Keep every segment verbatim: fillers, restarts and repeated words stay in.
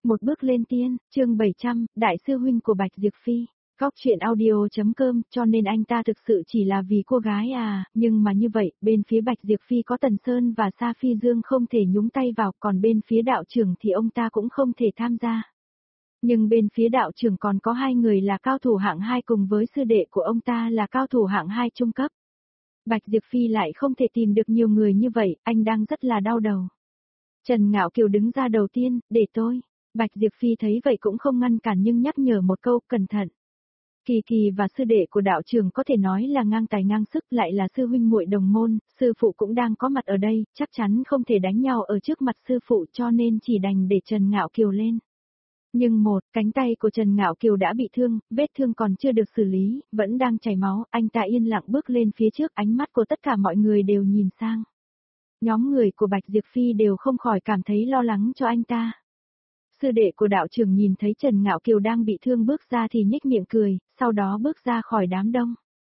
Một bước lên tiên, chương bảy trăm, Đại sư huynh của Bạch Diệp Phi. Góc chuyện audio.com, cho nên anh ta thực sự chỉ là vì cô gái à, nhưng mà như vậy, bên phía Bạch Diệp Phi có Tần Sơn và Sa Phi Dương không thể nhúng tay vào, còn bên phía đạo trưởng thì ông ta cũng không thể tham gia. Nhưng bên phía đạo trưởng còn có hai người là cao thủ hạng hai cùng với sư đệ của ông ta là cao thủ hạng hai trung cấp. Bạch Diệp Phi lại không thể tìm được nhiều người như vậy, anh đang rất là đau đầu. Trần Ngạo Kiều đứng ra đầu tiên, để tôi. Bạch Diệp Phi thấy vậy cũng không ngăn cản nhưng nhắc nhở một câu, cẩn thận. Kỳ Kỳ và sư đệ của đạo trưởng có thể nói là ngang tài ngang sức, lại là sư huynh muội đồng môn, sư phụ cũng đang có mặt ở đây, chắc chắn không thể đánh nhau ở trước mặt sư phụ cho nên chỉ đành để Trần Ngạo Kiều lên. Nhưng một, cánh tay của Trần Ngạo Kiều đã bị thương, vết thương còn chưa được xử lý, vẫn đang chảy máu, anh ta yên lặng bước lên phía trước, ánh mắt của tất cả mọi người đều nhìn sang. Nhóm người của Bạch Diệp Phi đều không khỏi cảm thấy lo lắng cho anh ta. Sư đệ của đạo trưởng nhìn thấy Trần Ngạo Kiều đang bị thương bước ra thì nhếch miệng cười, sau đó bước ra khỏi đám đông.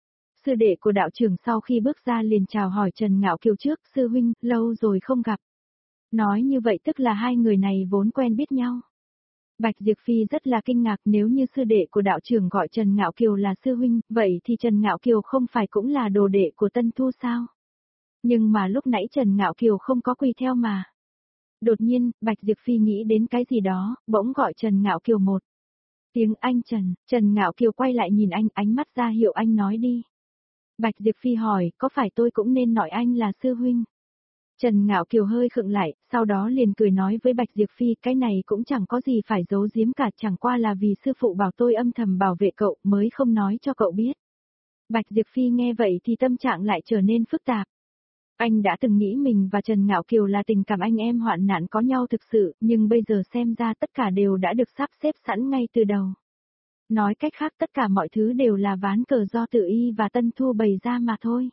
Sư đệ của đạo trưởng sau khi bước ra liền chào hỏi Trần Ngạo Kiều trước, sư huynh, lâu rồi không gặp. Nói như vậy tức là hai người này vốn quen biết nhau. Bạch Diệp Phi rất là kinh ngạc, nếu như sư đệ của đạo trưởng gọi Trần Ngạo Kiều là sư huynh, vậy thì Trần Ngạo Kiều không phải cũng là đồ đệ của Tân Thu sao? Nhưng mà lúc nãy Trần Ngạo Kiều không có quy theo mà. Đột nhiên, Bạch Diệp Phi nghĩ đến cái gì đó, bỗng gọi Trần Ngạo Kiều một tiếng, anh Trần. Trần Ngạo Kiều quay lại nhìn anh, ánh mắt ra hiệu anh nói đi. Bạch Diệp Phi hỏi, có phải tôi cũng nên gọi anh là sư huynh? Trần Ngạo Kiều hơi khựng lại, sau đó liền cười nói với Bạch Diệp Phi, cái này cũng chẳng có gì phải giấu giếm cả, chẳng qua là vì sư phụ bảo tôi âm thầm bảo vệ cậu mới không nói cho cậu biết. Bạch Diệp Phi nghe vậy thì tâm trạng lại trở nên phức tạp. Anh đã từng nghĩ mình và Trần Ngạo Kiều là tình cảm anh em hoạn nạn có nhau thực sự, nhưng bây giờ xem ra tất cả đều đã được sắp xếp sẵn ngay từ đầu. Nói cách khác tất cả mọi thứ đều là ván cờ do Tự Y và Tân Thu bày ra mà thôi.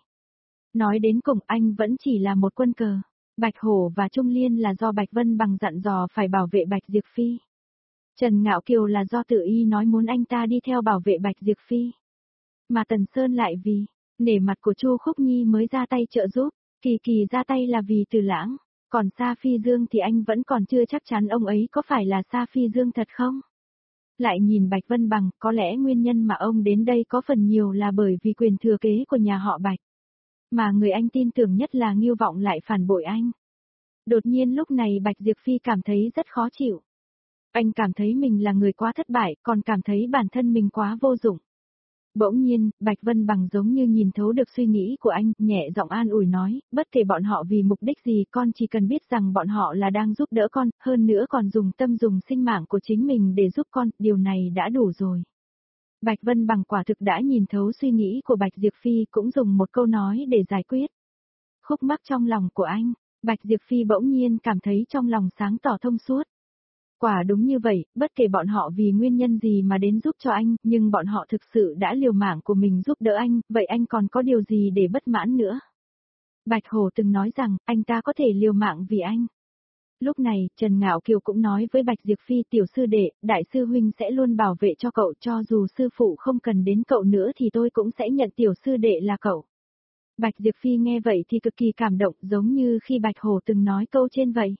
Nói đến cùng anh vẫn chỉ là một quân cờ. Bạch Hổ và Trung Liên là do Bạch Vân Bằng dặn dò phải bảo vệ Bạch Diệp Phi. Trần Ngạo Kiều là do Tự Y nói muốn anh ta đi theo bảo vệ Bạch Diệp Phi. Mà Tần Sơn lại vì nể mặt của Chu Khúc Nhi mới ra tay trợ giúp. Kỳ Kỳ ra tay là vì Từ Lãng, còn Sa Phi Dương thì anh vẫn còn chưa chắc chắn ông ấy có phải là Sa Phi Dương thật không? Lại nhìn Bạch Vân Bằng, có lẽ nguyên nhân mà ông đến đây có phần nhiều là bởi vì quyền thừa kế của nhà họ Bạch. Mà người anh tin tưởng nhất là Ngưu Vọng lại phản bội anh. Đột nhiên lúc này Bạch Diệp Phi cảm thấy rất khó chịu. Anh cảm thấy mình là người quá thất bại, còn cảm thấy bản thân mình quá vô dụng. Bỗng nhiên, Bạch Vân Bằng giống như nhìn thấu được suy nghĩ của anh, nhẹ giọng an ủi nói, bất kể bọn họ vì mục đích gì, con chỉ cần biết rằng bọn họ là đang giúp đỡ con, hơn nữa còn dùng tâm dùng sinh mạng của chính mình để giúp con, điều này đã đủ rồi. Bạch Vân Bằng quả thực đã nhìn thấu suy nghĩ của Bạch Diệp Phi, cũng dùng một câu nói để giải quyết khúc mắc trong lòng của anh. Bạch Diệp Phi bỗng nhiên cảm thấy trong lòng sáng tỏ thông suốt. Quả đúng như vậy, bất kể bọn họ vì nguyên nhân gì mà đến giúp cho anh, nhưng bọn họ thực sự đã liều mạng của mình giúp đỡ anh, vậy anh còn có điều gì để bất mãn nữa? Bạch Hổ từng nói rằng, anh ta có thể liều mạng vì anh. Lúc này, Trần Ngạo Kiều cũng nói với Bạch Diệp Phi, tiểu sư đệ, đại sư huynh sẽ luôn bảo vệ cho cậu, cho dù sư phụ không cần đến cậu nữa thì tôi cũng sẽ nhận tiểu sư đệ là cậu. Bạch Diệp Phi nghe vậy thì cực kỳ cảm động, giống như khi Bạch Hổ từng nói câu trên vậy.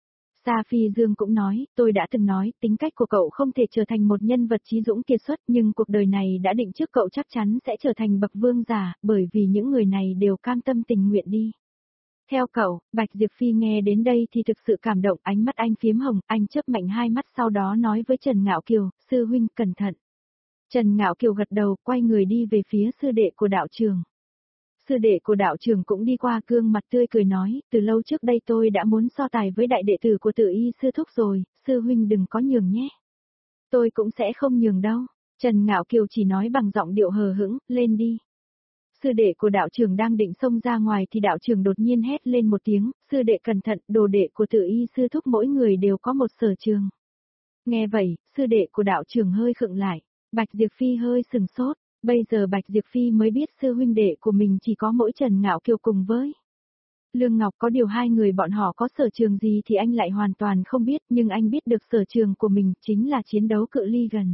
Sa Phi Dương cũng nói, tôi đã từng nói, tính cách của cậu không thể trở thành một nhân vật trí dũng kiệt xuất, nhưng cuộc đời này đã định trước cậu chắc chắn sẽ trở thành bậc vương giả, bởi vì những người này đều cam tâm tình nguyện đi. Theo cậu, Bạch Diệp Phi nghe đến đây thì thực sự cảm động, ánh mắt anh phiếm hồng, anh chớp mạnh hai mắt sau đó nói với Trần Ngạo Kiều, sư huynh cẩn thận. Trần Ngạo Kiều gật đầu, quay người đi về phía sư đệ của đạo trường. Sư đệ của đạo trưởng cũng đi qua, gương mặt tươi cười nói, từ lâu trước đây tôi đã muốn so tài với đại đệ tử của Tự Y sư thúc rồi, sư huynh đừng có nhường nhé. Tôi cũng sẽ không nhường đâu. Trần Ngạo Kiều chỉ nói bằng giọng điệu hờ hững, lên đi. Sư đệ của đạo trưởng đang định xông ra ngoài thì đạo trưởng đột nhiên hét lên một tiếng, sư đệ cẩn thận, đồ đệ của Tự Y sư thúc mỗi người đều có một sở trường. Nghe vậy, sư đệ của đạo trưởng hơi khựng lại, Bạch Diệp Phi hơi sừng sốt. Bây giờ Bạch Diệp Phi mới biết sư huynh đệ của mình chỉ có mỗi Trần Ngạo Kiều cùng với Lương Ngọc, có điều hai người bọn họ có sở trường gì thì anh lại hoàn toàn không biết, nhưng anh biết được sở trường của mình chính là chiến đấu cự ly gần.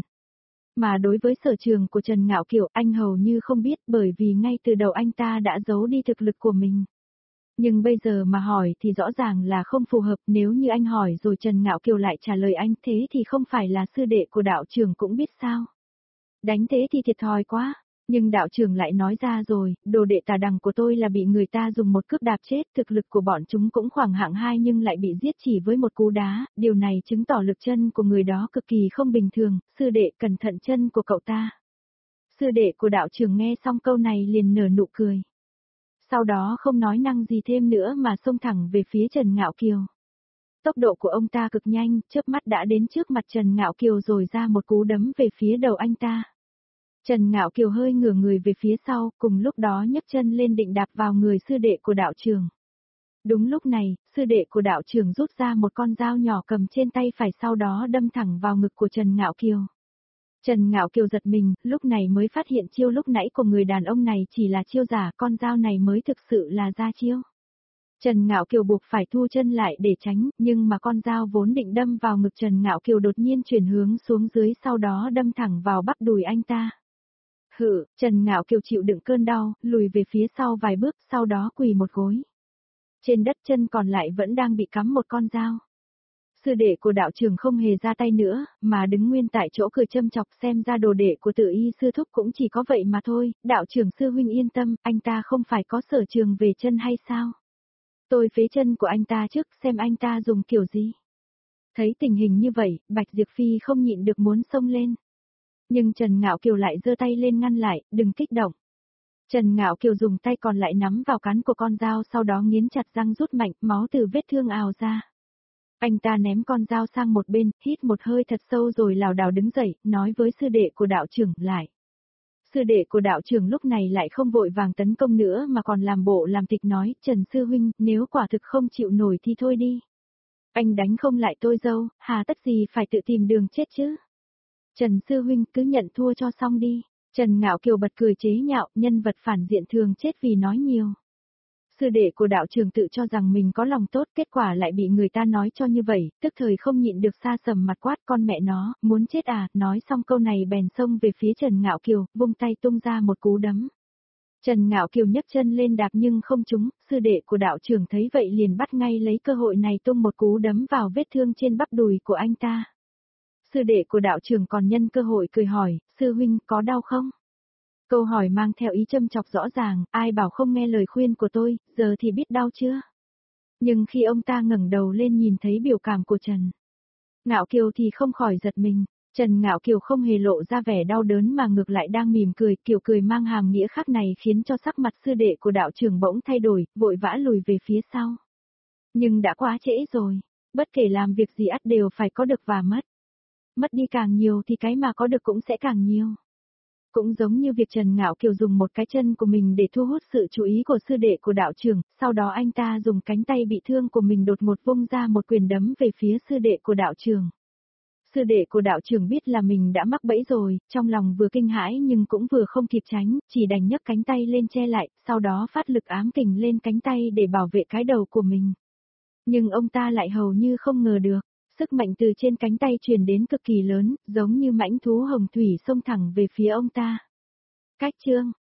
Mà đối với sở trường của Trần Ngạo Kiều anh hầu như không biết, bởi vì ngay từ đầu anh ta đã giấu đi thực lực của mình. Nhưng bây giờ mà hỏi thì rõ ràng là không phù hợp, nếu như anh hỏi rồi Trần Ngạo Kiều lại trả lời anh thế thì không phải là sư đệ của đạo trưởng cũng biết sao. Đánh thế thì thiệt thòi quá, nhưng đạo trưởng lại nói ra rồi, đồ đệ tà đằng của tôi là bị người ta dùng một cước đạp chết, thực lực của bọn chúng cũng khoảng hạng hai nhưng lại bị giết chỉ với một cú đá, điều này chứng tỏ lực chân của người đó cực kỳ không bình thường, sư đệ cẩn thận chân của cậu ta. Sư đệ của đạo trưởng nghe xong câu này liền nở nụ cười. Sau đó không nói năng gì thêm nữa mà xông thẳng về phía Trần Ngạo Kiều. Tốc độ của ông ta cực nhanh, chớp mắt đã đến trước mặt Trần Ngạo Kiều rồi ra một cú đấm về phía đầu anh ta. Trần Ngạo Kiều hơi ngửa người về phía sau, cùng lúc đó nhấc chân lên định đạp vào người sư đệ của đạo trưởng. Đúng lúc này, sư đệ của đạo trưởng rút ra một con dao nhỏ cầm trên tay phải sau đó đâm thẳng vào ngực của Trần Ngạo Kiều. Trần Ngạo Kiều giật mình, lúc này mới phát hiện chiêu lúc nãy của người đàn ông này chỉ là chiêu giả, con dao này mới thực sự là ra chiêu. Trần Ngạo Kiều buộc phải thu chân lại để tránh, nhưng mà con dao vốn định đâm vào ngực Trần Ngạo Kiều đột nhiên chuyển hướng xuống dưới sau đó đâm thẳng vào bắp đùi anh ta. Hự, Trần Ngạo Kiều chịu đựng cơn đau, lùi về phía sau vài bước, sau đó quỳ một gối. Trên đất chân còn lại vẫn đang bị cắm một con dao. Sư đệ của đạo trưởng không hề ra tay nữa, mà đứng nguyên tại chỗ cười châm chọc, xem ra đồ đệ của Tự Y sư thúc cũng chỉ có vậy mà thôi, đạo trưởng sư huynh yên tâm, anh ta không phải có sở trường về chân hay sao? Tôi phế chân của anh ta trước xem anh ta dùng kiểu gì. Thấy tình hình như vậy, Bạch Diệp Phi không nhịn được muốn xông lên. Nhưng Trần Ngạo Kiều lại giơ tay lên ngăn lại, đừng kích động. Trần Ngạo Kiều dùng tay còn lại nắm vào cán của con dao sau đó nghiến chặt răng rút mạnh, máu từ vết thương ào ra. Anh ta ném con dao sang một bên, hít một hơi thật sâu rồi lảo đảo đứng dậy, nói với sư đệ của đạo trưởng lại. Sư đệ của đạo trưởng lúc này lại không vội vàng tấn công nữa mà còn làm bộ làm tịch nói, Trần sư huynh, nếu quả thực không chịu nổi thì thôi đi. Anh đánh không lại tôi dâu, hà tất gì phải tự tìm đường chết chứ. Trần sư huynh cứ nhận thua cho xong đi. Trần Ngạo Kiều bật cười chế nhạo, nhân vật phản diện thường chết vì nói nhiều. Sư đệ của đạo trưởng tự cho rằng mình có lòng tốt, kết quả lại bị người ta nói cho như vậy, tức thời không nhịn được xa sầm mặt quát con mẹ nó, muốn chết à, nói xong câu này bèn xông về phía Trần Ngạo Kiều, vung tay tung ra một cú đấm. Trần Ngạo Kiều nhấc chân lên đạp nhưng không trúng, sư đệ của đạo trưởng thấy vậy liền bắt ngay lấy cơ hội này tung một cú đấm vào vết thương trên bắp đùi của anh ta. Sư đệ của đạo trưởng còn nhân cơ hội cười hỏi, sư huynh có đau không? Câu hỏi mang theo ý châm chọc rõ ràng, ai bảo không nghe lời khuyên của tôi, giờ thì biết đau chưa? Nhưng khi ông ta ngẩng đầu lên nhìn thấy biểu cảm của Trần Ngạo Kiều thì không khỏi giật mình. Trần Ngạo Kiều không hề lộ ra vẻ đau đớn mà ngược lại đang mỉm cười, kiểu cười mang hàm nghĩa khác này khiến cho sắc mặt sư đệ của đạo trưởng bỗng thay đổi, vội vã lùi về phía sau. Nhưng đã quá trễ rồi, bất kể làm việc gì ắt đều phải có được và mất. Mất đi càng nhiều thì cái mà có được cũng sẽ càng nhiều. Cũng giống như việc Trần Ngạo Kiều dùng một cái chân của mình để thu hút sự chú ý của sư đệ của đạo trưởng, sau đó anh ta dùng cánh tay bị thương của mình đột ngột vung ra một quyền đấm về phía sư đệ của đạo trưởng. Sư đệ của đạo trưởng biết là mình đã mắc bẫy rồi, trong lòng vừa kinh hãi nhưng cũng vừa không kịp tránh, chỉ đành nhấc cánh tay lên che lại, sau đó phát lực ám kình lên cánh tay để bảo vệ cái đầu của mình. Nhưng ông ta lại hầu như không ngờ được. Sức mạnh từ trên cánh tay truyền đến cực kỳ lớn, giống như mãnh thú hồng thủy xông thẳng về phía ông ta. Cách chương